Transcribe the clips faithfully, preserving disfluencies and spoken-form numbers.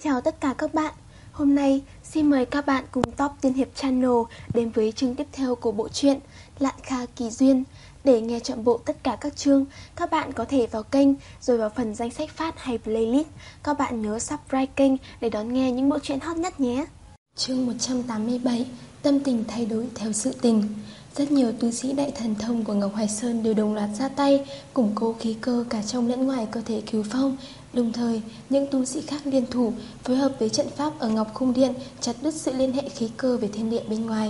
Chào tất cả các bạn. Hôm nay xin mời các bạn cùng Top Tiên Hiệp Channel đến với chương tiếp theo của bộ truyện Lạn Kha Kỳ Duyên. Để nghe trọn bộ tất cả các chương, các bạn có thể vào kênh rồi vào phần danh sách phát hay playlist. Các bạn nhớ subscribe kênh để đón nghe những bộ truyện hot nhất nhé. Chương một trăm tám mươi bảy. Tâm tình thay đổi theo sự tình. Rất nhiều tu sĩ đại thần thông của Ngọc Hoài Sơn đều đồng loạt ra tay củng cố khí cơ cả trong lẫn ngoài cơ thể Cửu Phong. Đồng thời, những tu sĩ khác liên thủ phối hợp với trận pháp ở Ngọc Cung Điện chặt đứt sự liên hệ khí cơ về thiên địa bên ngoài.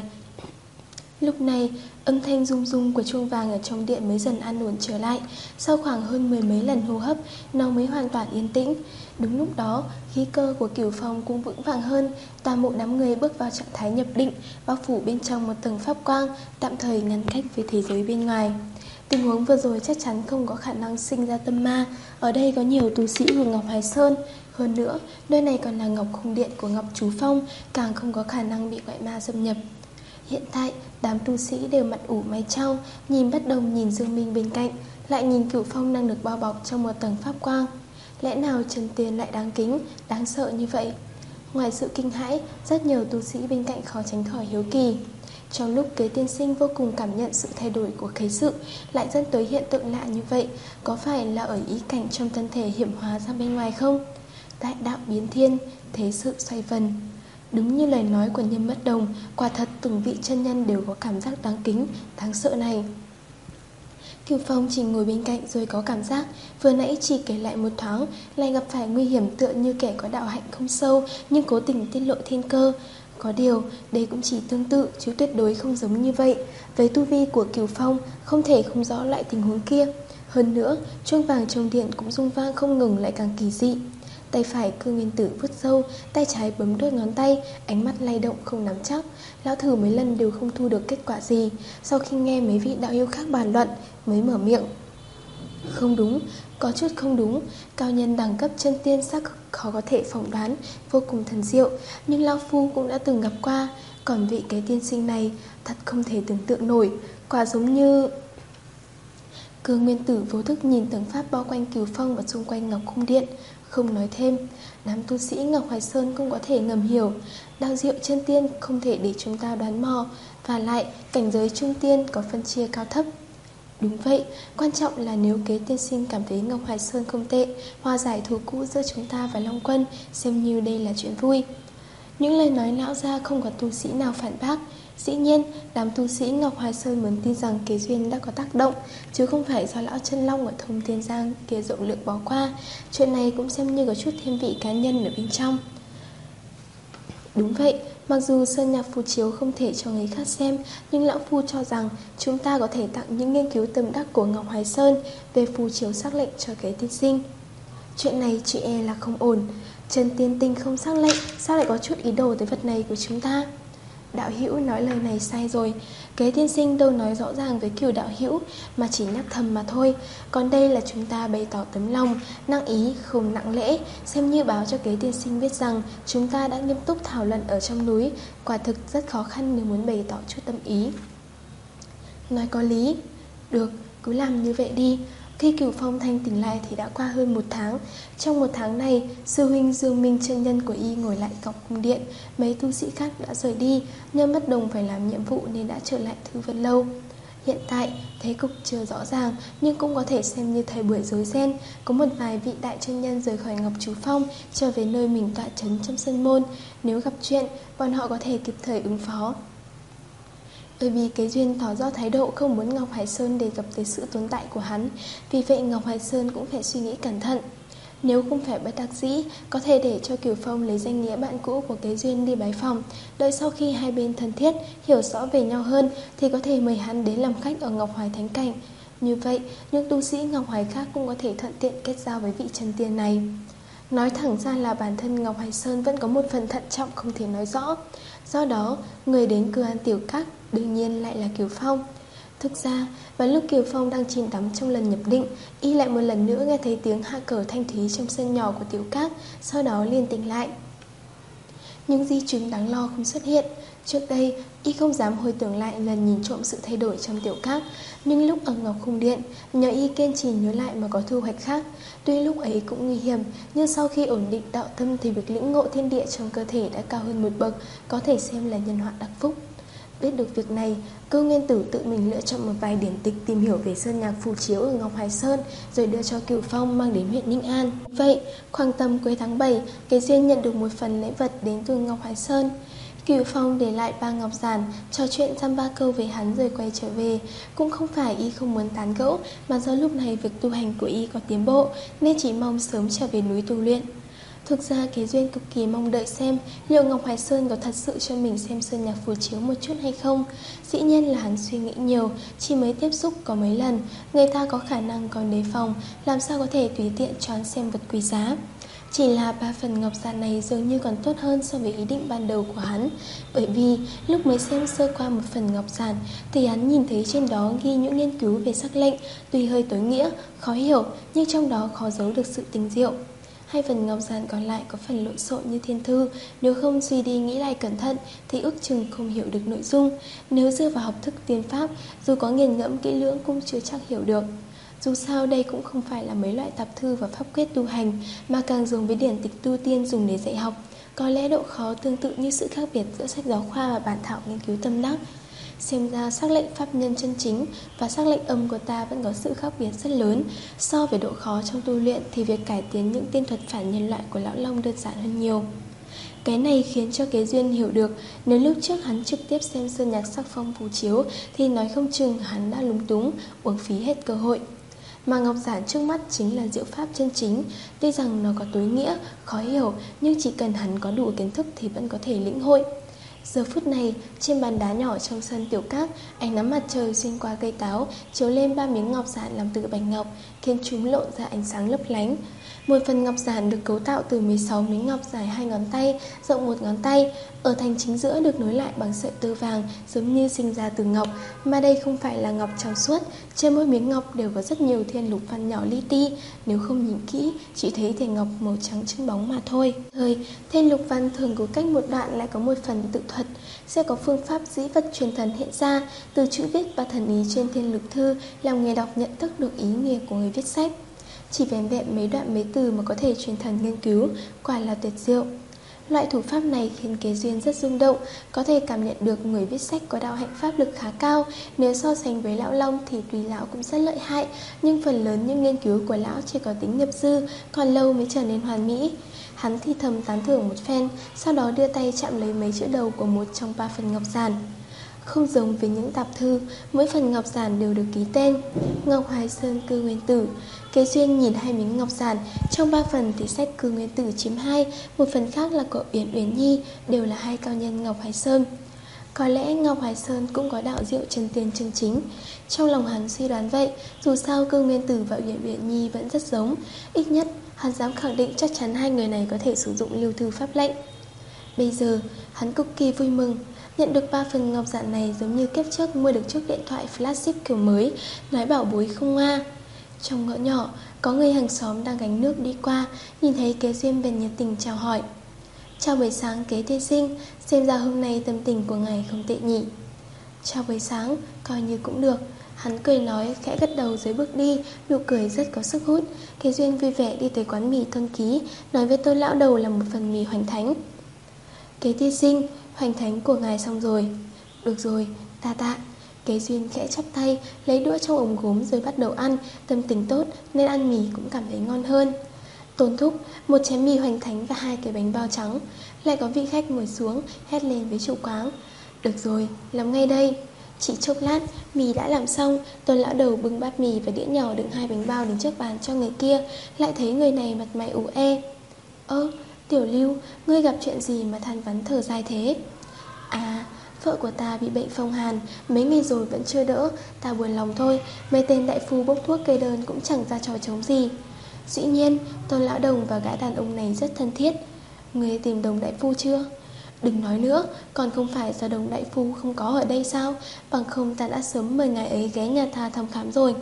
Lúc này, âm thanh rung rung của chuông vàng ở trong điện mới dần an ổn trở lại. Sau khoảng hơn mười mấy lần hô hấp, nó mới hoàn toàn yên tĩnh. Đúng lúc đó, khí cơ của Cửu Phong cũng vững vàng hơn. Toàn bộ đám người bước vào trạng thái nhập định, bao phủ bên trong một tầng pháp quang, tạm thời ngăn cách với thế giới bên ngoài. Tình huống vừa rồi chắc chắn không có khả năng sinh ra tâm ma. Ở đây có nhiều tu sĩ của Ngọc Hoài Sơn. Hơn nữa, nơi này còn là Ngọc Cung Điện của Ngọc Chú Phong, càng không có khả năng bị ngoại ma xâm nhập. Hiện tại, đám tu sĩ đều mặt ủ mày chau, nhìn Bất Đồng, nhìn Dương Minh bên cạnh, lại nhìn Cửu Phong đang được bao bọc trong một tầng pháp quang. Lẽ nào Trần Tiên lại đáng kính, đáng sợ như vậy? Ngoài sự kinh hãi, rất nhiều tu sĩ bên cạnh khó tránh khỏi hiếu kỳ. Trong lúc Kế Tiên Sinh vô cùng cảm nhận sự thay đổi của Kế Sự, lại dẫn tới hiện tượng lạ như vậy, có phải là ở ý cảnh trong thân thể hiểm hóa ra bên ngoài không? Đại đạo biến thiên, thế sự xoay vần. Đúng như lời nói của Nhân Bất Đồng, quả thật từng vị chân nhân đều có cảm giác đáng kính, đáng sợ này. Cửu Phong chỉ ngồi bên cạnh rồi có cảm giác vừa nãy chỉ kể lại một thoáng lại gặp phải nguy hiểm, tựa như kẻ có đạo hạnh không sâu nhưng cố tình tiết lộ thiên cơ. Có điều, đây cũng chỉ tương tự chứ tuyệt đối không giống như vậy. Với tu vi của Cửu Phong, không thể không rõ loại tình huống kia. Hơn nữa, chuông vàng trong điện cũng rung vang không ngừng, lại càng kỳ dị. Tay phải Cương Nguyên Tử vuốt râu, tay trái bấm đốt ngón tay, ánh mắt lay động không nắm chắc. Lão thử mấy lần đều không thu được kết quả gì. Sau khi nghe mấy vị đạo yêu khác bàn luận, mới mở miệng. Không đúng, có chút không đúng. Cao nhân đẳng cấp chân tiên xác khó có thể phỏng đoán, vô cùng thần diệu. Nhưng Lão Phu cũng đã từng gặp qua. Còn vị cái tiên sinh này thật không thể tưởng tượng nổi. Quả giống như... Cương Nguyên Tử vô thức nhìn tầng pháp bao quanh Cửu Phong và xung quanh Ngọc Cung Điện, không nói thêm. Đám tu sĩ Ngọc Hoài Sơn cũng có thể ngầm hiểu, đạo diệu chân tiên không thể để chúng ta đoán mò, và lại cảnh giới trung tiên có phân chia cao thấp. Đúng vậy, quan trọng là nếu Kế Tiên Sinh cảm thấy Ngọc Hoài Sơn không tệ, hòa giải thù cũ giữa chúng ta và Long Quân, xem như đây là chuyện vui. Những lời nói lão ra không có tu sĩ nào phản bác. Dĩ nhiên, đám tu sĩ Ngọc Hoài Sơn muốn tin rằng Kế Duyên đã có tác động, chứ không phải do lão chân long ở Thông Thiên Giang kia rộng lượng bỏ qua. Chuyện này cũng xem như có chút thêm vị cá nhân ở bên trong. Đúng vậy, mặc dù sơn nhạc phù chiếu không thể cho người khác xem, nhưng lão phu cho rằng chúng ta có thể tặng những nghiên cứu tâm đắc của Ngọc Hoài Sơn về phù chiếu sắc lệnh cho Kế Tiên Sinh. Chuyện này chị e là không ổn. Trần Tiên Tinh không sắc lệnh, sao lại có chút ý đồ tới vật này của chúng ta? Đạo hữu nói lời này sai rồi. Kế Tiên Sinh đâu nói rõ ràng với Cửu đạo hữu, mà chỉ nhắc thầm mà thôi. Còn đây là chúng ta bày tỏ tấm lòng, nặng ý không nặng lễ, xem như báo cho Kế Tiên Sinh biết rằng chúng ta đã nghiêm túc thảo luận ở trong núi. Quả thực rất khó khăn nếu muốn bày tỏ chút tâm ý. Nói có lý. Được, cứ làm như vậy đi. Khi Cửu Phong thanh tỉnh lại thì đã qua hơn một tháng. Trong một tháng này, sư huynh Dương Minh chân nhân của y ngồi lại Ngọc Cung Điện. Mấy tu sĩ khác đã rời đi, nhưng Bất Đồng phải làm nhiệm vụ nên đã trở lại Thư Vân Lâu. Hiện tại, thế cục chưa rõ ràng, nhưng cũng có thể xem như thời buổi rối ren. Có một vài vị đại chân nhân rời khỏi Ngọc Chú Phong, trở về nơi mình tọa trấn trong sân môn. Nếu gặp chuyện, bọn họ có thể kịp thời ứng phó. Bởi vì Kế Duyên tỏ rõ thái độ không muốn Ngọc Hoài Sơn đề cập tới sự tồn tại của hắn, vì vậy Ngọc Hoài Sơn cũng phải suy nghĩ cẩn thận. Nếu không phải bất đắc dĩ, có thể để cho Cửu Phong lấy danh nghĩa bạn cũ của Kế Duyên đi bái phòng. Đợi sau khi hai bên thân thiết, hiểu rõ về nhau hơn, thì có thể mời hắn đến làm khách ở Ngọc Hoài Thánh Cảnh. Như vậy, những tu sĩ Ngọc Hoài khác cũng có thể thuận tiện kết giao với vị Trần Tiên này. Nói thẳng ra là bản thân Ngọc Hoài Sơn vẫn có một phần thận trọng không thể nói rõ. Do đó, người đến Cư An Tiểu Các đương nhiên lại là Cửu Phong. Thực ra, vào lúc Cửu Phong đang chìm đắm trong lần nhập định, y lại một lần nữa nghe thấy tiếng hạ cờ thanh thúy trong sân nhỏ của Tiểu Các, sau đó liền tỉnh lại. những di chứng đáng lo không xuất hiện. Trước đây, y không dám hồi tưởng lại lần nhìn trộm sự thay đổi trong tiểu các, nhưng lúc ở Ngọc Cung Điện, nhờ y kiên trì nhớ lại mà có thu hoạch khác. Tuy lúc ấy cũng nguy hiểm, nhưng sau khi ổn định đạo tâm thì việc lĩnh ngộ thiên địa trong cơ thể đã cao hơn một bậc, có thể xem là nhân họa đặc phúc. Biết được việc này, Cư Nguyên Tử tự mình lựa chọn một vài điển tịch tìm hiểu về sơn nhạc phù chiếu ở Ngọc Hải Sơn, rồi đưa cho Cửu Phong mang đến huyện Ninh An. Vậy, khoảng tầm cuối tháng bảy, Kế Duyên nhận được một phần lễ vật đến từ Ngọc Hải Sơn. Cửu Phong để lại ba ngọc giản, trò chuyện dăm ba câu về hắn rồi quay trở về. Cũng không phải y không muốn tán gẫu, mà do lúc này việc tu hành của y có tiến bộ, nên chỉ mong sớm trở về núi tu luyện. Thực ra Kế Duyên cực kỳ mong đợi xem liệu Ngọc Hải Sơn có thật sự cho mình xem sơn nhạc phù chiếu một chút hay không. Dĩ nhiên là hắn suy nghĩ nhiều, chỉ mới tiếp xúc có mấy lần, người ta có khả năng còn đề phòng, làm sao có thể tùy tiện choán xem vật quý giá. Chỉ là ba phần ngọc giản này dường như còn tốt hơn so với ý định ban đầu của hắn. Bởi vì lúc mới xem sơ qua một phần ngọc giản thì hắn nhìn thấy trên đó ghi những nghiên cứu về sắc lệnh, tuy hơi tối nghĩa, khó hiểu, nhưng trong đó khó giấu được sự tinh diệu. Hai phần ngọc giản còn lại có phần lộn xộn như thiên thư, nếu không suy đi nghĩ lại cẩn thận thì ước chừng không hiểu được nội dung. Nếu dựa vào học thức tiên pháp, dù có nghiền ngẫm kỹ lưỡng cũng chưa chắc hiểu được. Dù sao đây cũng không phải là mấy loại tạp thư và pháp quyết tu hành, mà càng dùng với điển tịch tu tiên dùng để dạy học. Có lẽ độ khó tương tự như sự khác biệt giữa sách giáo khoa và bản thảo nghiên cứu tâm đắc. Xem ra sắc lệnh pháp nhân chân chính và sắc lệnh âm của ta vẫn có sự khác biệt rất lớn. So với độ khó trong tu luyện thì việc cải tiến những tiên thuật phản nhân loại của Lão Long đơn giản hơn nhiều. Cái này khiến cho Kế Duyên hiểu được nếu lúc trước hắn trực tiếp xem sơn nhạc sắc phong phù chiếu thì nói không chừng hắn đã lúng túng, uổng phí hết cơ hội. Mà ngọc giản trước mắt chính là diệu pháp chân chính. Tuy rằng nó có tối nghĩa, khó hiểu, nhưng chỉ cần hắn có đủ kiến thức thì vẫn có thể lĩnh hội. Giờ phút này, trên bàn đá nhỏ trong sân tiểu các, ánh nắng mặt trời xuyên qua cây táo chiếu lên ba miếng ngọc giản làm từ bạch ngọc, khiến chúng lộ ra ánh sáng lấp lánh. Một phần ngọc giản được cấu tạo từ mười sáu miếng ngọc dài hai ngón tay, rộng một ngón tay, ở thành chính giữa được nối lại bằng sợi tơ vàng giống như sinh ra từ ngọc, mà đây không phải là ngọc trong suốt. Trên mỗi miếng ngọc đều có rất nhiều thiên lục văn nhỏ li ti, nếu không nhìn kỹ chỉ thấy thể ngọc màu trắng trưng bóng mà thôi. Thời thiên lục văn thường có cách một đoạn lại có một phần tự thuật, sẽ có phương pháp dĩ vật truyền thần hiện ra từ chữ viết và thần ý trên thiên lục thư, làm người đọc nhận thức được ý nghĩa của người viết sách. Chỉ vẻn vẹn mấy đoạn mấy từ mà có thể truyền thần nghiên cứu, quả là tuyệt diệu. Loại thủ pháp này khiến Kế Duyên rất rung động, có thể cảm nhận được người viết sách có đạo hạnh pháp lực khá cao. Nếu so sánh với Lão Long thì tuy lão cũng rất lợi hại, nhưng phần lớn những nghiên cứu của lão chỉ có tính nghiệp dư, còn lâu mới trở nên hoàn mỹ. Hắn thì thầm tán thưởng một phen, sau đó đưa tay chạm lấy mấy chữ đầu của một trong ba phần ngọc giản. Không giống với những tạp thư, mỗi phần ngọc giản đều được ký tên Ngọc Hải Sơn Cư Nguyên Tử. Kế Duyên nhìn hai miếng ngọc giản, trong ba phần thì sách Cư Nguyên Tử chiếm hai, một phần khác là của Uyển Uyển Nhi, đều là hai cao nhân Ngọc Hải Sơn. Có lẽ Ngọc Hải Sơn cũng có đạo diệu chân tiên chân chính. Trong lòng hắn suy đoán vậy, dù sao Cư Nguyên Tử và Uyển Uyển Nhi vẫn rất giống. Ít nhất, hắn dám khẳng định chắc chắn hai người này có thể sử dụng lưu thư pháp lệnh. Bây giờ, hắn cực kỳ vui mừng. Nhận được ba phần ngọc giản này giống như kiếp trước mua được chiếc điện thoại flagship kiểu mới, nói bảo bối không ngoa. Trong ngõ nhỏ, có người hàng xóm đang gánh nước đi qua, nhìn thấy Kế Duyên bèn nhiệt tình chào hỏi. Chào buổi sáng Kế tiên sinh, xem ra hôm nay tâm tình của ngài không tệ nhỉ. Chào buổi sáng, coi như cũng được. Hắn cười nói, khẽ gật đầu rồi bước đi, nụ cười rất có sức hút. Kế Duyên vui vẻ đi tới quán mì Tôn Ký, nói với Tôn lão đầu là một phần mì hoành thánh. Kế tiên sinh, hoành thánh của ngài xong rồi. Được rồi, ta tạ. Kế Duyên khẽ chắp tay, lấy đũa trong ống gốm rồi bắt đầu ăn. Tâm tình tốt nên ăn mì cũng cảm thấy ngon hơn. Tôn thúc, một chén mì hoành thánh và hai cái bánh bao trắng. Lại có vị khách ngồi xuống, hét lên với chủ quán. Được rồi, làm ngay đây. Chỉ chốc lát, mì đã làm xong. Tôn lão đầu bưng bát mì và đĩa nhỏ đựng hai bánh bao đến trước bàn cho người kia. Lại thấy người này mặt mày ủ ê. Ơ, Tiểu Lưu, ngươi gặp chuyện gì mà than vãn thở dài thế? À, vợ của ta bị bệnh phong hàn, mấy ngày rồi vẫn chưa đỡ. Ta buồn lòng thôi, mấy tên đại phu bốc thuốc kê đơn cũng chẳng ra trò trống gì. Dĩ nhiên, Tôn lão đồng và gã đàn ông này rất thân thiết. Ngươi tìm Đồng đại phu chưa? Đừng nói nữa, còn không phải do Đồng đại phu không có ở đây sao? Bằng không ta đã sớm mời ngài ấy ghé nhà ta thăm khám rồi.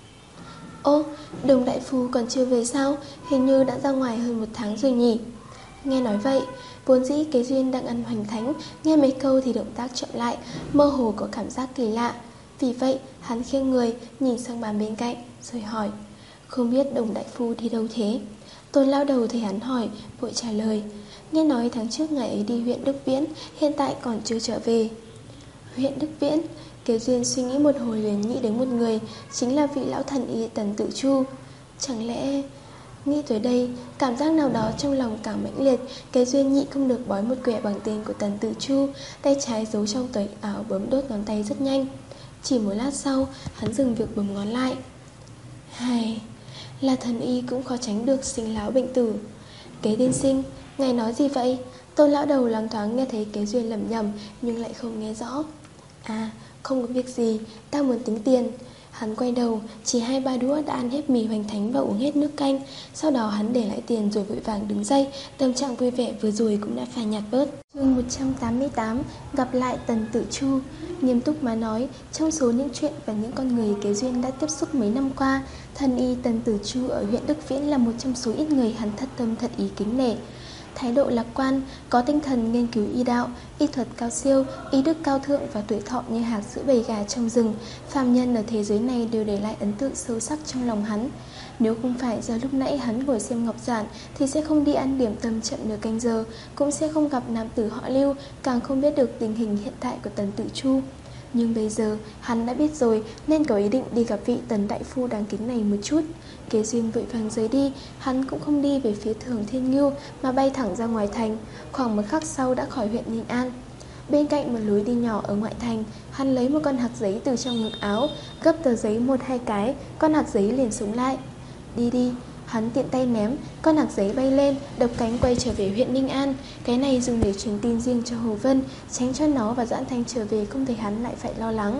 Ô, Đồng đại phu còn chưa về sao? Hình như đã ra ngoài hơn một tháng rồi nhỉ? Nghe nói vậy, vốn dĩ Kế Duyên đang ăn hoành thánh, nghe mấy câu thì động tác chậm lại, mơ hồ có cảm giác kỳ lạ. Vì vậy, hắn khiêng người, nhìn sang bàn bên cạnh, rồi hỏi: "Không biết Đồng đại phu đi đâu thế?" Tôn lão đầu thấy hắn hỏi, vội trả lời: "Nghe nói tháng trước ngài ấy đi huyện Đức Viễn, hiện tại còn chưa trở về." Huyện Đức Viễn? Kế Duyên suy nghĩ một hồi liền nghĩ đến một người, chính là vị lão thần y Tần Tử Chu. Chẳng lẽ... Nghĩ tới đây, cảm giác nào đó trong lòng càng mãnh liệt. Kế Duyên nhịn không được bói một quẻ bằng tên của Tần Tử Chu, tay trái giấu trong túi áo bấm đốt ngón tay rất nhanh. Chỉ một lát sau, hắn dừng việc bấm ngón lại. Hài, là thần y cũng khó tránh được sinh lão bệnh tử. Kế tiên sinh, ngài nói gì vậy? Tôn lão đầu loáng thoáng nghe thấy Kế Duyên lẩm nhẩm, nhưng lại không nghe rõ. À, không có việc gì, ta muốn tính tiền. Hắn quay đầu, chỉ hai ba đũa đã ăn hết mì hoành thánh và uống hết nước canh. Sau đó hắn để lại tiền rồi vội vàng đứng dậy. Tâm trạng vui vẻ vừa rồi cũng đã phai nhạt bớt. Chương một trăm tám mươi tám, gặp lại Tần Tử Chu. Nghiêm túc mà nói, trong số những chuyện và những con người Kế Duyên đã tiếp xúc mấy năm qua, thần y Tần Tử Chu ở huyện Đức Viễn là một trong số ít người hắn thất tâm thật ý kính nể. Thái độ lạc quan, có tinh thần nghiên cứu y đạo, y thuật cao siêu, y đức cao thượng và tuổi thọ như hạc giữa bầy gà trong rừng, phàm nhân ở thế giới này đều để lại ấn tượng sâu sắc trong lòng hắn. Nếu không phải do lúc nãy hắn ngồi xem ngọc giản thì sẽ không đi ăn điểm tâm chậm nửa canh giờ, cũng sẽ không gặp nam tử họ Lưu, càng không biết được tình hình hiện tại của Tần Tử Chu. Nhưng bây giờ hắn đã biết rồi, nên có ý định đi gặp vị Tần đại phu đáng kính này một chút. Kế Duyên vội vàng rời đi, hắn cũng không đi về phía Thường Thiên Ngưu mà bay thẳng ra ngoài thành. Khoảng một khắc sau đã khỏi huyện Ninh An. Bên cạnh một lối đi nhỏ ở ngoại thành, hắn lấy một con hạt giấy từ trong ngực áo, gấp tờ giấy một hai cái, con hạt giấy liền xuống lại. Đi đi. Hắn tiện tay ném, con hạt giấy bay lên, đập cánh quay trở về huyện Ninh An. Cái này dùng để truyền tin riêng cho Hồ Vân, tránh cho nó và Doãn Thanh trở về không thấy hắn lại phải lo lắng.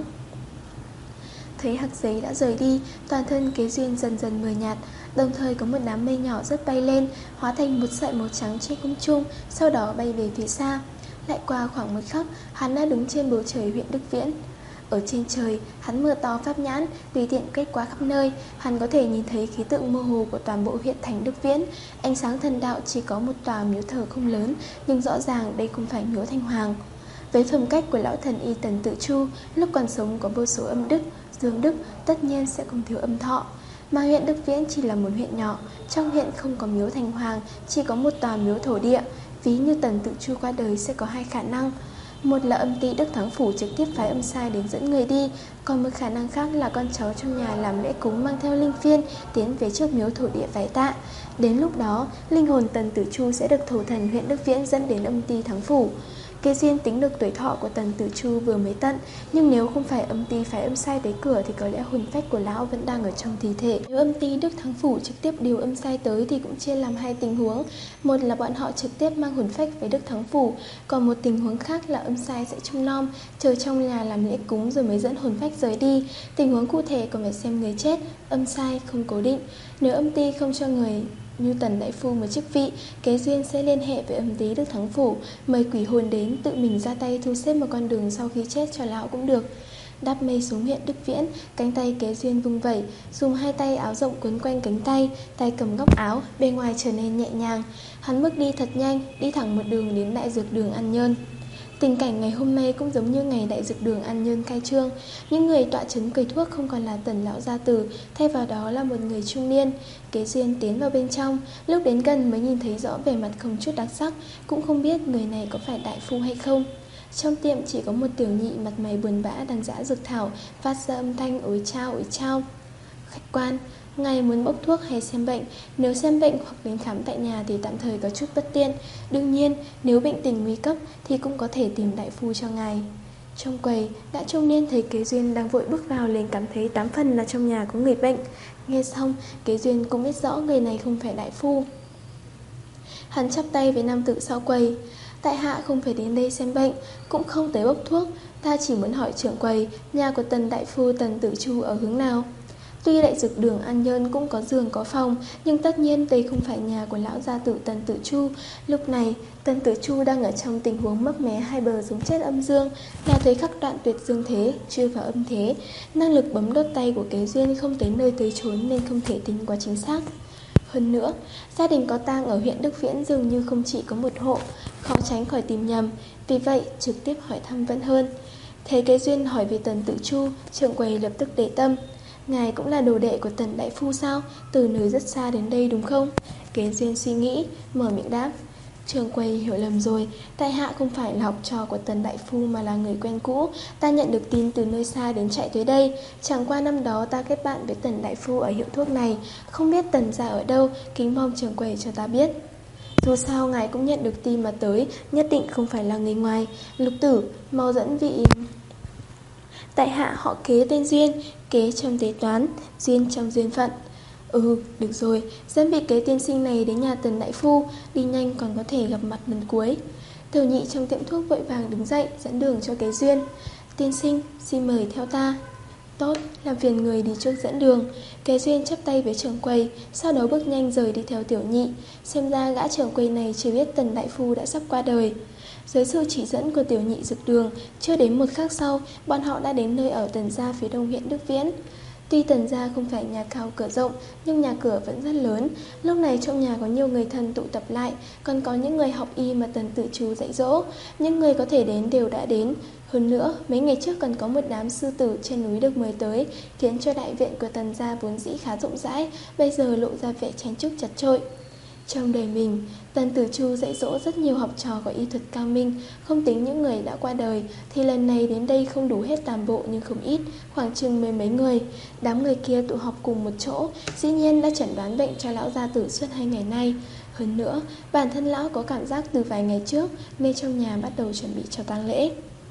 Thấy hạt giấy đã rời đi, toàn thân Kế Duyên dần dần mờ nhạt, đồng thời có một đám mây nhỏ rất bay lên, hóa thành một sợi màu trắng trên không trung, sau đó bay về phía xa. Lại qua khoảng một khắc, hắn đã đứng trên bầu trời huyện Đức Viễn. Ở trên trời, hắn mở to pháp nhãn, tùy tiện quét qua khắp nơi, hắn có thể nhìn thấy khí tượng mơ hồ của toàn bộ huyện thành Đức Viễn. Ánh sáng thần đạo chỉ có một tòa miếu thờ không lớn, nhưng rõ ràng đây không phải miếu Thanh Hoàng. Với phẩm cách của lão thần y Tần Tử Chu, lúc còn sống có vô số âm đức, dương đức, tất nhiên sẽ không thiếu âm thọ. Mà huyện Đức Viễn chỉ là một huyện nhỏ, trong huyện không có miếu Thanh Hoàng, chỉ có một tòa miếu thổ địa. Ví như Tần Tử Chu qua đời sẽ có hai khả năng. Một là âm ty Đức Thắng Phủ trực tiếp phái âm sai đến dẫn người đi, còn một khả năng khác là con cháu trong nhà làm lễ cúng mang theo linh phiên tiến về trước miếu thổ địa vái tạ. Đến lúc đó, linh hồn Tần Tử Chu sẽ được thổ thần huyện Đức Viễn dẫn đến âm ty Thắng Phủ. Kế Duyên tính được tuổi thọ của Tần Tử Chu vừa mới tận, nhưng nếu không phải âm ty phải âm sai tới cửa thì có lẽ hồn phách của lão vẫn đang ở trong thi thể. Nếu âm ty Đức Thắng Phủ trực tiếp điều âm sai tới thì cũng chia làm hai tình huống. Một là bọn họ trực tiếp mang hồn phách về Đức Thắng Phủ, còn một tình huống khác là âm sai sẽ trông nom, chờ trong nhà làm lễ cúng rồi mới dẫn hồn phách rời đi. Tình huống cụ thể còn phải xem người chết, âm sai không cố định. Nếu âm ty không cho người như Tần đại phu một chức vị, Kế Duyên sẽ liên hệ với âm tí Đức Thắng Phủ, mời quỷ hồn đến tự mình ra tay thu xếp một con đường sau khi chết cho lão cũng được. Đáp mây xuống huyện Đức Viễn, cánh tay Kế Duyên vung vẩy, dùng hai tay áo rộng quấn quanh cánh tay, tay cầm góc áo, bên ngoài trở nên nhẹ nhàng. Hắn bước đi thật nhanh, đi thẳng một đường đến Đại Dược Đường An Nhơn. Tình cảnh ngày hôm nay cũng giống như ngày Đại Dược Đường An Nhơn khai trương. Những người tọa trấn quầy thuốc không còn là Tần lão gia tử, thay vào đó là một người trung niên. Kế Duyên tiến vào bên trong, lúc đến gần mới nhìn thấy rõ vẻ mặt không chút đặc sắc, cũng không biết người này có phải đại phu hay không. Trong tiệm chỉ có một tiểu nhị mặt mày buồn bã đang giã dược thảo, phát ra âm thanh ối chao ối chao. Khách quan, ngài muốn bốc thuốc hay xem bệnh? Nếu xem bệnh hoặc đến khám tại nhà thì tạm thời có chút bất tiện. Đương nhiên, nếu bệnh tình nguy cấp thì cũng có thể tìm đại phu cho ngài. Trong quầy, đã trung niên thấy Kế Duyên đang vội bước vào liền cảm thấy tám phần là trong nhà có người bệnh. Nghe xong, Kế Duyên cũng biết rõ người này không phải đại phu. Hắn chắp tay với nam tử sau quầy. Tại hạ không phải đến đây xem bệnh, cũng không tới bốc thuốc. Ta chỉ muốn hỏi trưởng quầy, nhà của Tần đại phu Tần Tử Chu ở hướng nào? Tuy Đại Dược Đường An Nhơn cũng có giường có phòng, nhưng tất nhiên đây không phải nhà của lão gia tử Tần Tử Chu. Lúc này, Tần Tử Chu đang ở trong tình huống mấp mé hai bờ giống chết âm dương, là thời khắc đoạn tuyệt dương thế, chưa vào âm thế. Năng lực bấm đốt tay của Kế Duyên không tới nơi tới chốn nên không thể tính quá chính xác. Hơn nữa, gia đình có tang ở huyện Đức Viễn dường như không chỉ có một hộ, khó tránh khỏi tìm nhầm, vì vậy trực tiếp hỏi thăm vẫn hơn. Thấy Kế Duyên hỏi về Tần Tử Chu, trưởng quầy lập tức để tâm. Ngài cũng là đồ đệ của Tần đại phu sao? Từ nơi rất xa đến đây đúng không? Kế Duyên suy nghĩ, mở miệng đáp. Trưởng quầy hiểu lầm rồi, tại hạ không phải là học trò của Tần đại phu mà là người quen cũ. Ta nhận được tin từ nơi xa đến chạy tới đây. Chẳng qua năm đó ta kết bạn với Tần đại phu ở hiệu thuốc này, không biết Tần gia ở đâu, kính mong trưởng quầy cho ta biết. Dù sao ngài cũng nhận được tin mà tới, nhất định không phải là người ngoài. Lục tử, mau dẫn vị. Tại hạ họ Kế tên Duyên, Kế trong tế toán, Duyên trong duyên phận. Ừ, được rồi, dẫn vị Kế tiên sinh này đến nhà Tần đại phu, đi nhanh còn có thể gặp mặt lần cuối. Tiểu nhị trong tiệm thuốc vội vàng đứng dậy, dẫn đường cho Kế Duyên. Tiên sinh, xin mời theo ta. Tốt, làm phiền người đi trước dẫn đường. Kế Duyên chắp tay với trưởng quầy, sau đó bước nhanh rời đi theo tiểu nhị. Xem ra gã trưởng quầy này chỉ biết Tần đại phu đã sắp qua đời. Dưới sự chỉ dẫn của tiểu nhị dược đường, chưa đến một khắc sau, bọn họ đã đến nơi ở Tần gia phía đông huyện Đức Viễn. Tuy Tần gia không phải nhà cao cửa rộng, nhưng nhà cửa vẫn rất lớn. Lúc này trong nhà có nhiều người thân tụ tập lại, còn có những người học y mà Tần Tử Chu dạy dỗ. Những người có thể đến đều đã đến. Hơn nữa, mấy ngày trước còn có một đám sư tử trên núi được mời tới, khiến cho đại viện của Tần gia vốn dĩ khá rộng rãi, bây giờ lộ ra vẻ chen chúc chật chội. Trong đời mình, Tần Tử Chu dạy dỗ rất nhiều học trò có y thuật cao minh, không tính những người đã qua đời, thì lần này đến đây không đủ hết toàn bộ nhưng không ít, khoảng chừng mười mấy người. Đám người kia tụ họp cùng một chỗ, dĩ nhiên đã chẩn đoán bệnh cho lão gia tử suốt hai ngày nay. Hơn nữa, bản thân lão có cảm giác từ vài ngày trước, nên trong nhà bắt đầu chuẩn bị cho tang lễ.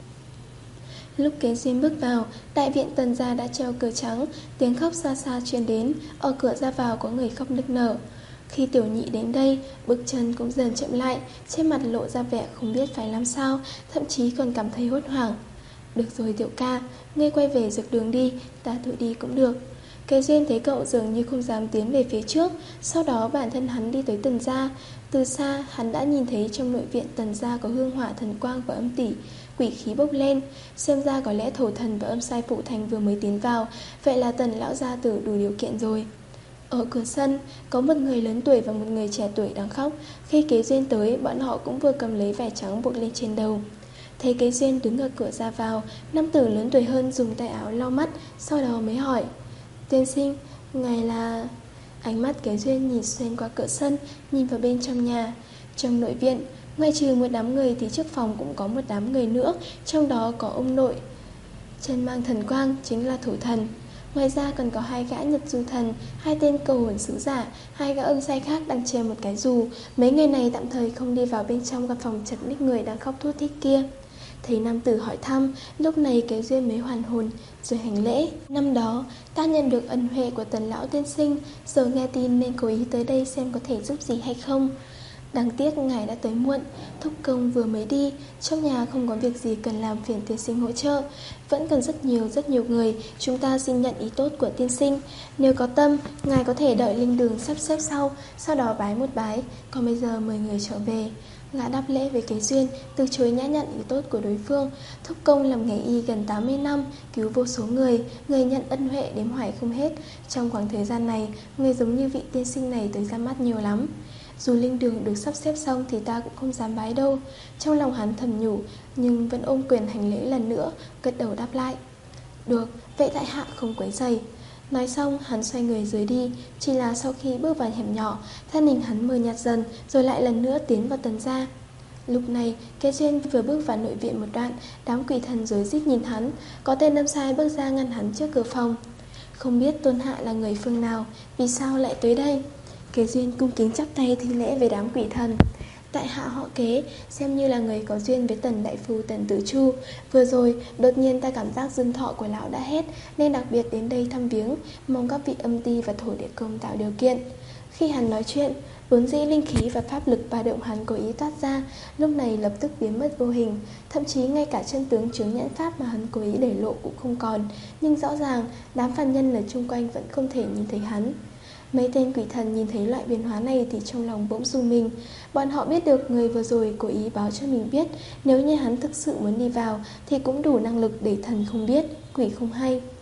Lúc Kế Duyên bước vào, đại viện Tần gia đã treo cờ trắng, tiếng khóc xa xa truyền đến, ở cửa ra vào có người khóc nức nở. Khi tiểu nhị đến đây, bước chân cũng dần chậm lại, trên mặt lộ ra vẻ không biết phải làm sao, thậm chí còn cảm thấy hốt hoảng. Được rồi tiểu ca, ngươi quay về dược đường đi, ta tự đi cũng được. Kế Duyên thấy cậu dường như không dám tiến về phía trước, sau đó bản thân hắn đi tới Tần gia. Từ xa, hắn đã nhìn thấy trong nội viện Tần gia có hương hỏa thần quang và âm tỷ, quỷ khí bốc lên. Xem ra có lẽ thổ thần và âm sai phụ thành vừa mới tiến vào, vậy là Tần lão gia tử đủ điều kiện rồi. Ở cửa sân, có một người lớn tuổi và một người trẻ tuổi đang khóc. Khi Kế Duyên tới, bọn họ cũng vừa cầm lấy vải trắng buộc lên trên đầu. Thấy Kế Duyên đứng ở cửa ra vào, nam tử lớn tuổi hơn dùng tay áo lau mắt, sau đó mới hỏi: Tiên sinh, ngài là... Ánh mắt Kế Duyên nhìn xuyên qua cửa sân, nhìn vào bên trong nhà. Trong nội viện, ngoài trừ một đám người thì trước phòng cũng có một đám người nữa, trong đó có ông nội. Chân mang thần quang chính là thổ thần. Ngoài ra còn có hai gã nhật du thần, hai tên cầu hồn sứ giả, hai gã âm sai khác đang che một cái dù. Mấy người này tạm thời không đi vào bên trong căn phòng chật ních người đang khóc thút thít kia. Thấy nam tử hỏi thăm, lúc này Kế Duyên mới hoàn hồn, rồi hành lễ. Năm đó, ta nhận được ân huệ của Tần lão tiên sinh, giờ nghe tin nên cố ý tới đây xem có thể giúp gì hay không. Đáng tiếc ngài đã tới muộn, thúc công vừa mới đi, trong nhà không có việc gì cần làm phiền tiên sinh hỗ trợ. Vẫn cần rất nhiều rất nhiều người, chúng ta xin nhận ý tốt của tiên sinh. Nếu có tâm, ngài có thể đợi linh đường sắp xếp sau, sau đó bái một bái, còn bây giờ mời người trở về. Gã đáp lễ với Kế Duyên, từ chối nhã nhận ý tốt của đối phương. Thúc công làm nghề y gần tám mươi năm, cứu vô số người, người nhận ân huệ đếm hoài không hết. Trong khoảng thời gian này, người giống như vị tiên sinh này tới ra mắt nhiều lắm. Dù linh đường được sắp xếp xong thì ta cũng không dám bái đâu. Trong lòng hắn thầm nhủ, nhưng vẫn ôm quyền hành lễ lần nữa, gật đầu đáp lại. Được, vậy tại hạ không quấy rầy. Nói xong hắn xoay người rời đi. Chỉ là sau khi bước vào hẻm nhỏ, thân hình hắn mờ nhạt dần, rồi lại lần nữa tiến vào Tần gia. Lúc này Kế Duyên vừa bước vào nội viện một đoạn, đám quỷ thần rối rít nhìn hắn. Có tên âm sai bước ra ngăn hắn trước cửa phòng. Không biết tôn hạ là người phương nào, vì sao lại tới đây? Kế Duyên cung kính chắp tay thi lễ với đám quỷ thần. Tại hạ họ Kế, xem như là người có duyên với Tần đại phu Tần Tử Chu. Vừa rồi, đột nhiên ta cảm giác dương thọ của lão đã hết, nên đặc biệt đến đây thăm viếng, mong các vị âm ty và thổ địa công tạo điều kiện. Khi hắn nói chuyện, vốn dĩ linh khí và pháp lực ba động hắn cố ý toát ra, lúc này lập tức biến mất vô hình. Thậm chí ngay cả chân tướng chướng nhãn pháp mà hắn cố ý để lộ cũng không còn. Nhưng rõ ràng, đám phàm nhân ở chung quanh vẫn không thể nhìn thấy hắn. Mấy tên quỷ thần nhìn thấy loại biến hóa này thì trong lòng bỗng rung mình. Bọn họ biết được người vừa rồi cố ý báo cho mình biết, nếu như hắn thực sự muốn đi vào thì cũng đủ năng lực để thần không biết, quỷ không hay.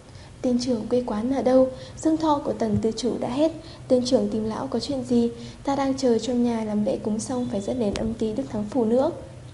Tiên trưởng quê quán ở đâu? Dương thọ của Tần tư chủ đã hết. Tiên trưởng tìm lão có chuyện gì? Ta đang chờ trong nhà làm lễ cúng xong phải dẫn đến âm ty Đức Thắng Phủ nữa.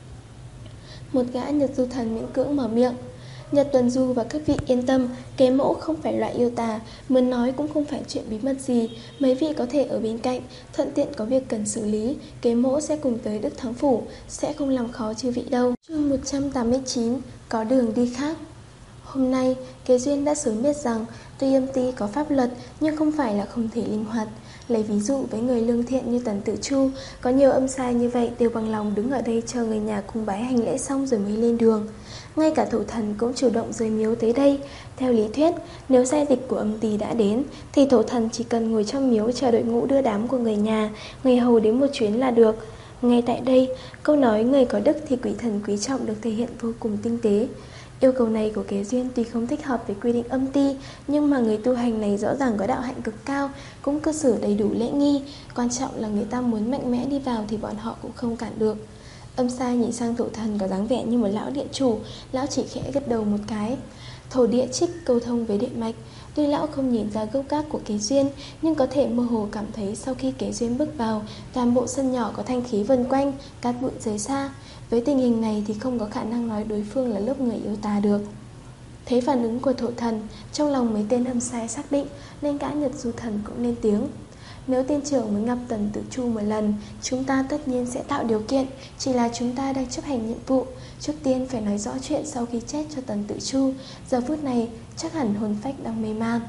Một gã Nhật du thần miễn cưỡng mở miệng. Nhật Tuần Du và các vị yên tâm, kế mẫu không phải loại yêu tà, muốn nói cũng không phải chuyện bí mật gì. Mấy vị có thể ở bên cạnh, thuận tiện có việc cần xử lý, kế mẫu sẽ cùng tới Đức Thắng Phủ, sẽ không làm khó chư vị đâu. Chương một trăm tám mươi chín, có đường đi khác. Hôm nay, Kế Duyên đã sớm biết rằng tuy âm ty có pháp luật nhưng không phải là không thể linh hoạt. Lấy ví dụ với người lương thiện như Tần Tử Chu, có nhiều âm sai như vậy đều bằng lòng đứng ở đây chờ người nhà cung bái hành lễ xong rồi mới lên đường. Ngay cả thổ thần cũng chủ động rời miếu tới đây. Theo lý thuyết, nếu sai dịch của âm ty đã đến thì thổ thần chỉ cần ngồi trong miếu chờ đội ngũ đưa đám của người nhà, người hầu đến một chuyến là được. Ngay tại đây, câu nói người có đức thì quỷ thần quý trọng được thể hiện vô cùng tinh tế. Yêu cầu này của Kế Duyên tuy không thích hợp với quy định âm ty, nhưng mà người tu hành này rõ ràng có đạo hạnh cực cao, cũng cư xử đầy đủ lễ nghi. Quan trọng là người ta muốn mạnh mẽ đi vào thì bọn họ cũng không cản được. Âm sai nhìn sang thổ thần có dáng vẻ như một lão điện chủ, lão chỉ khẽ gật đầu một cái. Thổ địa trích câu thông với địa mạch. Tuy lão không nhìn ra gốc gác của Kế Duyên, nhưng có thể mơ hồ cảm thấy sau khi Kế Duyên bước vào, toàn bộ sân nhỏ có thanh khí vần quanh, cát bụi rời xa. Với tình hình này thì không có khả năng nói đối phương là lớp người yêu tà được. Thấy phản ứng của thổ thần, trong lòng mấy tên âm sai xác định, nên gã Nhật du thần cũng lên tiếng. Nếu tiên trưởng muốn gặp Tần Tử Chu một lần, chúng ta tất nhiên sẽ tạo điều kiện, chỉ là chúng ta đang chấp hành nhiệm vụ. Trước tiên phải nói rõ chuyện sau khi chết cho Tần Tử Chu. Giờ phút này chắc hẳn hồn phách đang mê man.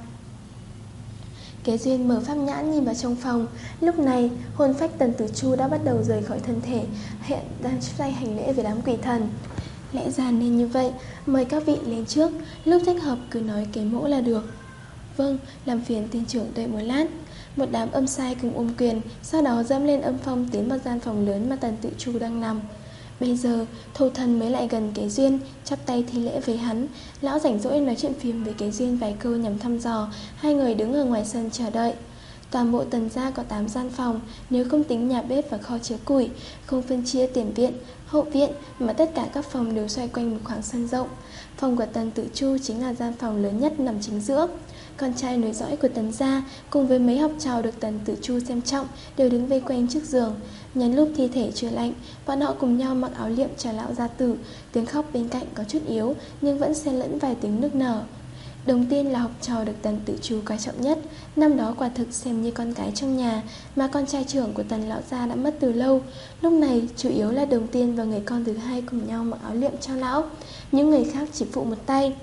Kế Duyên mở pháp nhãn nhìn vào trong phòng. Lúc này hồn phách Tần Tử Chu đã bắt đầu rời khỏi thân thể, hiện đang chắp tay hành lễ với đám quỷ thần. Lẽ ra nên như vậy, mời các vị lên trước, lúc thích hợp cứ nói kế mẫu là được. Vâng, làm phiền tiên trưởng đợi một lát. Một đám âm sai cùng ôm quyền, sau đó dẫm lên âm phong tiến vào gian phòng lớn mà Tần Tử Chu đang nằm. Bây giờ thổ thần mới lại gần Kế Duyên, chắp tay thi lễ với hắn. Lão rảnh rỗi nói chuyện phím với Kế Duyên vài câu nhằm thăm dò. Hai người đứng ở ngoài sân chờ đợi. Toàn bộ Tần gia có tám gian phòng, nếu không tính nhà bếp và kho chứa củi, không phân chia tiền viện, hậu viện, mà tất cả các phòng đều xoay quanh một khoảng sân rộng. Phòng của Tần Tử Chu chính là gian phòng lớn nhất nằm chính giữa. Con trai nối dõi của Tần gia cùng với mấy học trò được Tần Tử Chu xem trọng đều đứng vây quanh trước giường. Nhân lúc thi thể chưa lạnh, bọn họ cùng nhau mặc áo liệm chào lão gia tử. Tiếng khóc bên cạnh có chút yếu, nhưng vẫn xen lẫn vài tiếng nức nở. Đồng Tiên là học trò được Tần Tử Chu coi trọng nhất. Năm đó quả thực xem như con cái trong nhà, mà con trai trưởng của Tần lão gia đã mất từ lâu. Lúc này chủ yếu là Đồng Tiên và người con thứ hai cùng nhau mặc áo liệm cho lão. Những người khác chỉ phụ một tay.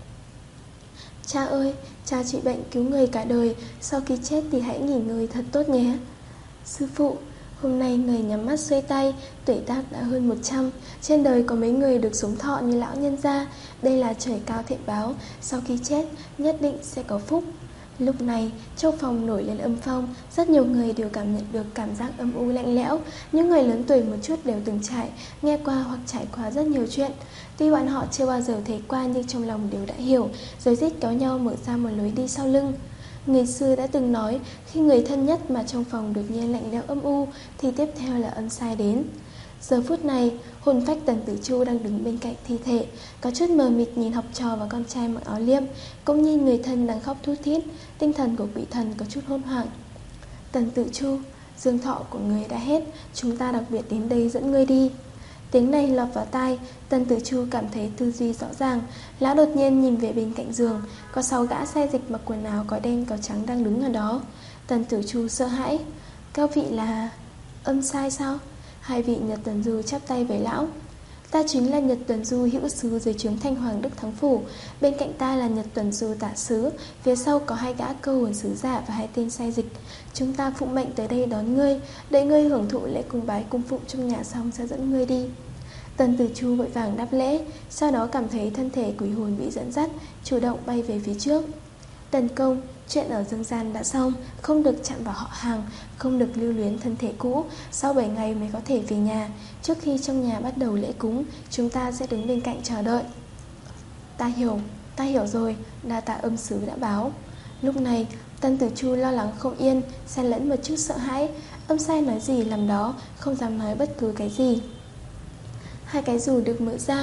Cha ơi, cha trị bệnh cứu người cả đời, sau khi chết thì hãy nghỉ ngơi thật tốt nhé. Sư phụ, hôm nay người nhắm mắt xuôi tay, tuổi tác đã hơn một trăm. Trên đời có mấy người được sống thọ như lão nhân gia. Đây là trời cao thiện báo, sau khi chết nhất định sẽ có phúc. Lúc này trong phòng nổi lên âm phong, rất nhiều người đều cảm nhận được cảm giác âm u lạnh lẽo. Những người lớn tuổi một chút đều từng trải, nghe qua hoặc trải qua rất nhiều chuyện. Tuy bọn họ chưa bao giờ thấy qua nhưng trong lòng đều đã hiểu, rồi rít kéo nhau mở ra một lối đi sau lưng. Người xưa đã từng nói, khi người thân nhất mà trong phòng đột nhiên lạnh lẽo âm u thì tiếp theo là âm sai đến. Giờ phút này, hồn phách Tần Tử Chu đang đứng bên cạnh thi thể, có chút mờ mịt nhìn học trò và con trai mặc áo liêm, cũng nhìn người thân đang khóc thút thít. Tinh thần của quỷ thần có chút hốt hoảng. Tần Tử Chu, dương thọ của người đã hết, chúng ta đặc biệt đến đây dẫn ngươi đi. Tiếng này lọt vào tai, Tần Tử Chu cảm thấy tư duy rõ ràng. Lão đột nhiên nhìn về bên cạnh giường, có sáu gã sai dịch mặc quần áo có đen có trắng đang đứng ở đó. Tần Tử Chu sợ hãi. Các vị là âm sai sao? Hai vị Nhật Tuần Du chắp tay với lão. Ta chính là Nhật Tuần Du hữu sứ dưới trướng Thanh Hoàng Đức Thắng Phủ. Bên cạnh ta là Nhật Tuần Du tả sứ, phía sau có hai gã câu hồn sứ giả và hai tên sai dịch. Chúng ta phụng mệnh tới đây đón ngươi, đợi ngươi hưởng thụ lễ cung bái cung phụng trong nhà xong sẽ dẫn ngươi đi. Tần Tử Chu vội vàng đáp lễ, sau đó cảm thấy thân thể quỷ hồn bị dẫn dắt, chủ động bay về phía trước. Tần công, chuyện ở dương gian đã xong, không được chạm vào họ hàng, không được lưu luyến thân thể cũ, sau bảy ngày mới có thể về nhà. Trước khi trong nhà bắt đầu lễ cúng, chúng ta sẽ đứng bên cạnh chờ đợi. Ta hiểu, ta hiểu rồi, đa tạ âm sứ đã báo. Lúc này, Tần Tử Chu lo lắng không yên, xen lẫn một chút sợ hãi. Âm sai nói gì làm đó, không dám nói bất cứ cái gì. Hai cái dù được mở ra,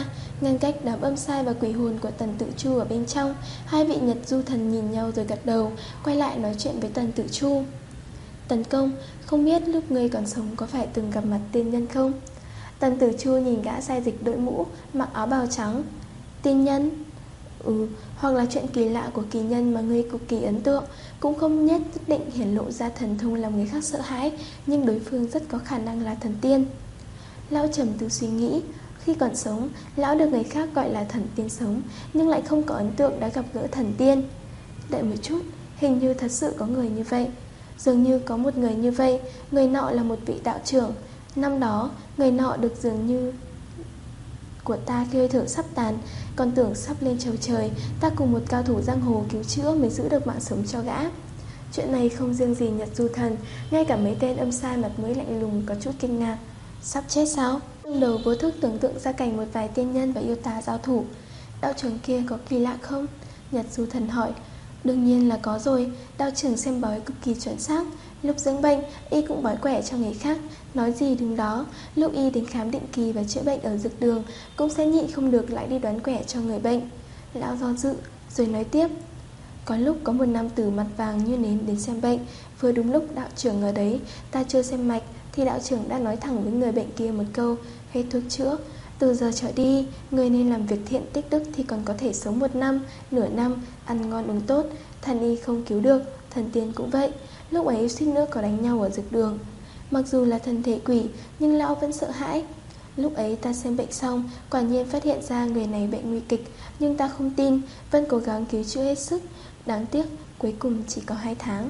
Ngăn cách đám âm sai và quỷ hồn của Tần Tử Chu ở bên trong, hai vị Nhật Du Thần nhìn nhau rồi gật đầu, quay lại nói chuyện với Tần Tử Chu. Tần công, không biết lúc ngươi còn sống có phải từng gặp mặt tiên nhân không? Tần Tử Chu nhìn gã sai dịch đội mũ, mặc áo bào trắng. Tiên nhân? Ừ, hoặc là chuyện kỳ lạ của kỳ nhân mà ngươi cực kỳ ấn tượng. Cũng không nhất định hiển lộ ra thần thông làm người khác sợ hãi, nhưng đối phương rất có khả năng là thần tiên. Lão trầm tư suy nghĩ. Khi còn sống, lão được người khác gọi là thần tiên sống, nhưng lại không có ấn tượng đã gặp gỡ thần tiên. Đợi một chút, hình như thật sự có người như vậy. Dường như có một người như vậy. Người nọ là một vị đạo trưởng. Năm đó, người nọ được dường như của ta khi hơi thở sắp tàn, còn tưởng sắp lên trời trời. Ta cùng một cao thủ giang hồ cứu chữa mới giữ được mạng sống cho gã. Chuyện này không riêng gì Nhật Du Thần, ngay cả mấy tên âm sai mặt mũi lạnh lùng có chút kinh ngạc. Sắp chết sao? Trong đầu vô thức tưởng tượng ra cảnh một vài tiên nhân và yêu tà giao thủ. Đạo trưởng kia có kỳ lạ không? Nhật Du Thần hỏi. Đương nhiên là có rồi. Đạo trưởng xem bói cực kỳ chuẩn xác. Lúc dưỡng bệnh, y cũng bói quẻ cho người khác. Nói gì đứng đó. Lúc y đến khám định kỳ và chữa bệnh ở dược đường, cũng sẽ nhịn không được lại đi đoán quẻ cho người bệnh. Lão do dự, rồi nói tiếp. Có lúc có một nam tử mặt vàng như nến đến xem bệnh. Vừa đúng lúc đạo trưởng ở đấy, ta chưa xem mạch thì đạo trưởng đã nói thẳng với người bệnh kia một câu: hết thuốc chữa. Từ giờ trở đi, người nên làm việc thiện tích đức thì còn có thể sống một năm, nửa năm, ăn ngon uống tốt. Thần y không cứu được, thần tiên cũng vậy. Lúc ấy suýt nữa có đánh nhau ở dược đường. Mặc dù là thân thể quỷ, nhưng lão vẫn sợ hãi. Lúc ấy ta xem bệnh xong, quả nhiên phát hiện ra người này bệnh nguy kịch, nhưng ta không tin, vẫn cố gắng cứu chữa hết sức. Đáng tiếc, cuối cùng chỉ có hai tháng.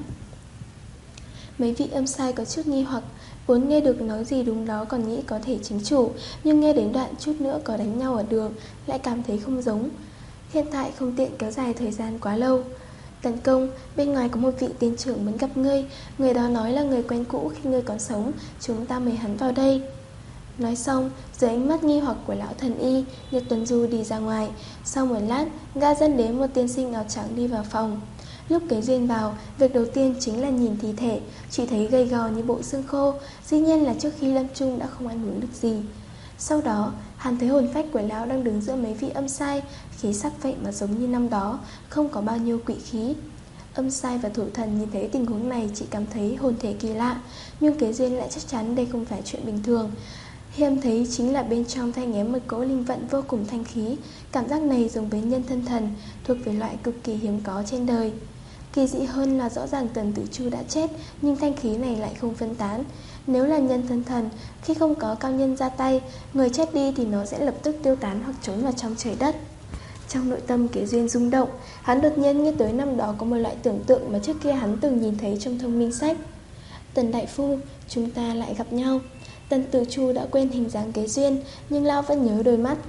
Mấy vị âm sai có chút nghi hoặc, vốn nghe được nói gì đúng đó còn nghĩ có thể chính chủ, nhưng nghe đến đoạn chút nữa có đánh nhau ở đường lại cảm thấy không giống. Hiện tại không tiện kéo dài thời gian quá lâu. Tấn công, bên ngoài có một vị tiên trưởng muốn gặp ngươi. Người đó nói là người quen cũ khi ngươi còn sống, chúng ta mời hắn vào đây. Nói xong, dưới ánh mắt nghi hoặc của lão thần y, Nhật Tuấn Du đi ra ngoài. Sau một lát, gã dẫn đến một tiên sinh áo trắng đi vào phòng. Lúc Kế Duyên vào, việc đầu tiên chính là nhìn thi thể, chỉ thấy gầy gò như bộ xương khô. Dĩ nhiên là trước khi lâm chung đã không ăn uống được gì. Sau đó, hắn thấy hồn phách của lão đang đứng giữa mấy vị âm sai, khí sắc vậy mà giống như năm đó, không có bao nhiêu quỷ khí. Âm sai và thủ thần nhìn thấy tình huống này chỉ cảm thấy hồn thể kỳ lạ, nhưng Kế Duyên lại chắc chắn đây không phải chuyện bình thường. Hiếm thấy chính là bên trong thay ngém một cỗ linh vận vô cùng thanh khí. Cảm giác này giống với nhân thân thần, thuộc về loại cực kỳ hiếm có trên đời. Kỳ dị hơn là rõ ràng Tần Tử Chu đã chết, nhưng thanh khí này lại không phân tán. Nếu là nhân thân thần, khi không có cao nhân ra tay, người chết đi thì nó sẽ lập tức tiêu tán hoặc trốn vào trong trời đất. Trong nội tâm Kế Duyên rung động, hắn đột nhiên nghĩ tới năm đó có một loại tưởng tượng mà trước kia hắn từng nhìn thấy trong thông minh sách. Tần đại phu, chúng ta lại gặp nhau. Tần Tử Chu đã quên hình dáng Kế Duyên, nhưng lão vẫn nhớ đôi mắt.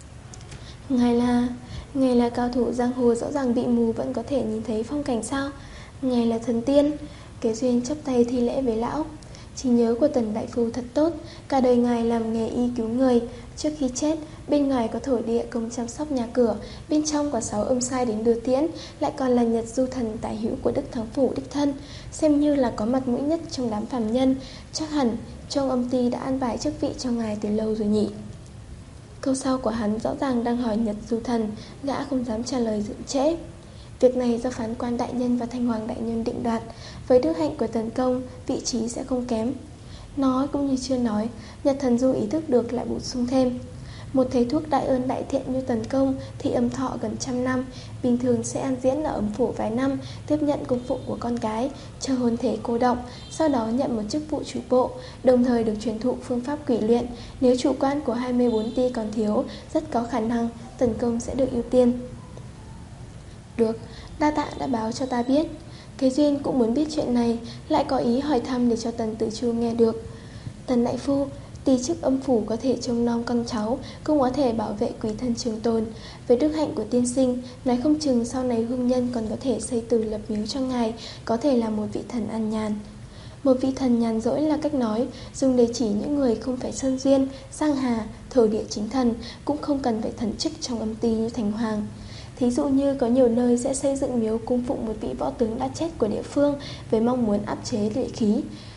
Ngài là... Ngài là cao thủ giang hồ, rõ ràng bị mù vẫn có thể nhìn thấy phong cảnh sao? Ngài là thần tiên. Kế Duyên chắp tay thi lễ với lão. Trí nhớ của Tần đại phu thật tốt, cả đời ngài làm nghề y cứu người. Trước khi chết, bên ngoài có thổ địa công chăm sóc nhà cửa, bên trong có sáu âm sai đến đưa tiễn, lại còn là Nhật Du Thần tài hữu của Đức Thắng Phủ đích thân, xem như là có mặt mũi nhất trong đám phàm nhân. Chắc hẳn trong âm ty đã an bài chức vị cho ngài từ lâu rồi nhỉ. Câu sau của hắn rõ ràng đang hỏi Nhật Du Thần, gã không dám trả lời dựng trễ. Việc này do phán quan đại nhân và thanh hoàng đại nhân định đoạt. Với đức hạnh của Tần công, vị trí sẽ không kém. Nói cũng như chưa nói, Nhật Thần Du ý thức được lại bổ sung thêm. Một thầy thuốc đại ơn đại thiện như Tần công thì âm thọ gần trăm năm, bình thường sẽ an diễn ở âm phủ vài năm, tiếp nhận công vụ của con gái, chờ hồn thể cô động, sau đó nhận một chức vụ chủ bộ, đồng thời được truyền thụ phương pháp quỷ luyện. Nếu chủ quan của hai mươi bốn ty còn thiếu, rất có khả năng Tần công sẽ được ưu tiên. Được, đa tạ đã báo cho ta biết. Kế Duyên cũng muốn biết chuyện này, lại có ý hỏi thăm để cho Tần Tử Chu nghe được. Tần đại phu, ty chức âm phủ có thể trông nom con cháu, cũng có thể bảo vệ quý thân trường tồn. Với đức hạnh của tiên sinh, nói không chừng sau này hương nhân còn có thể xây từ lập miếu cho ngài, có thể là một vị thần an nhàn. Một vị thần nhàn rỗi là cách nói dùng để chỉ những người không phải sơn duyên, sang hà, thổ địa chính thần, cũng không cần phải thần chức trong âm ty như thành hoàng. Thí dụ như có nhiều nơi sẽ xây dựng miếu cung phụng một vị võ tướng đã chết của địa phương với mong muốn áp chế lệ khí.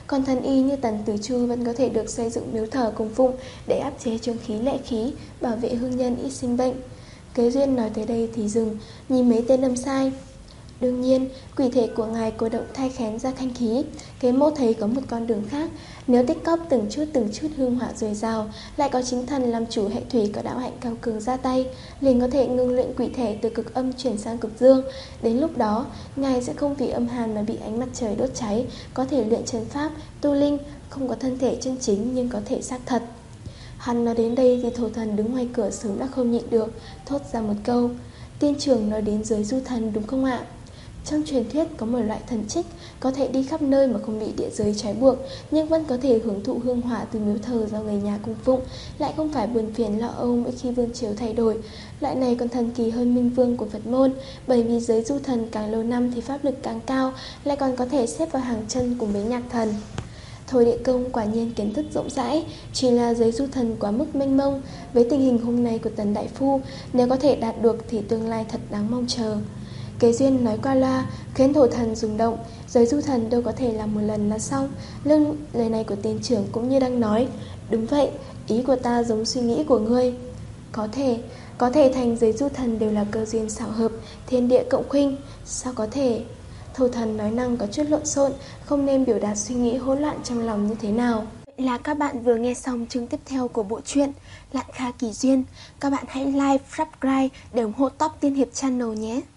Còn thần y như Tần Tử Chu vẫn có thể được xây dựng miếu thờ cung phụng để áp chế chướng khí lệ khí, bảo vệ hương nhân ít sinh bệnh. Kế Duyên nói tới đây thì dừng, nhìn mấy tên âm sai. Đương nhiên, quỷ thể của ngài cô động thay khén ra khanh khí. Kế Mô thấy có một con đường khác. Nếu tích cóp từng chút từng chút hương hỏa dồi dào, lại có chính thần làm chủ hệ thủy có đạo hạnh cao cường ra tay, liền có thể ngưng luyện quỷ thể từ cực âm chuyển sang cực dương. Đến lúc đó, ngài sẽ không vì âm hàn mà bị ánh mặt trời đốt cháy, có thể luyện trấn pháp, tu linh, không có thân thể chân chính nhưng có thể xác thật. Hắn nói đến đây thì thổ thần đứng ngoài cửa sớm đã không nhịn được, thốt ra một câu: Tiên trưởng nói đến giới du thần đúng không ạ? Trong truyền thuyết có một loại thần trích có thể đi khắp nơi mà không bị địa giới trói buộc, nhưng vẫn có thể hưởng thụ hương hỏa từ miếu thờ do người nhà cung phụng, lại không phải buồn phiền lo âu mỗi khi vương triều thay đổi. Loại này còn thần kỳ hơn minh vương của Phật môn, bởi vì giới du thần càng lâu năm thì pháp lực càng cao, lại còn có thể xếp vào hàng chân cùng với nhạc thần. Thôi Địa Công quả nhiên kiến thức rộng rãi, chỉ là giới du thần quá mức mênh mông. Với tình hình hôm nay của Tần Đại Phu, nếu có thể đạt được thì tương lai thật đáng mong chờ. Kế Duyên nói qua loa khiến thổ thần rung động. Giới du thần đâu có thể làm một lần là xong. Nhưng lời này của tiên trưởng cũng như đang nói: Đúng vậy, ý của ta giống suy nghĩ của ngươi. Có thể, có thể thành giới du thần đều là cơ duyên xảo hợp, thiên địa cộng khuynh. Sao có thể? Thổ thần nói năng có chút lộn xộn, không nên biểu đạt suy nghĩ hỗn loạn trong lòng như thế nào. Vậy là các bạn vừa nghe xong chương tiếp theo của bộ truyện Lạn Kha Kỳ Duyên. Các bạn hãy like, subscribe để ủng hộ Top Tiên Hiệp Channel nhé.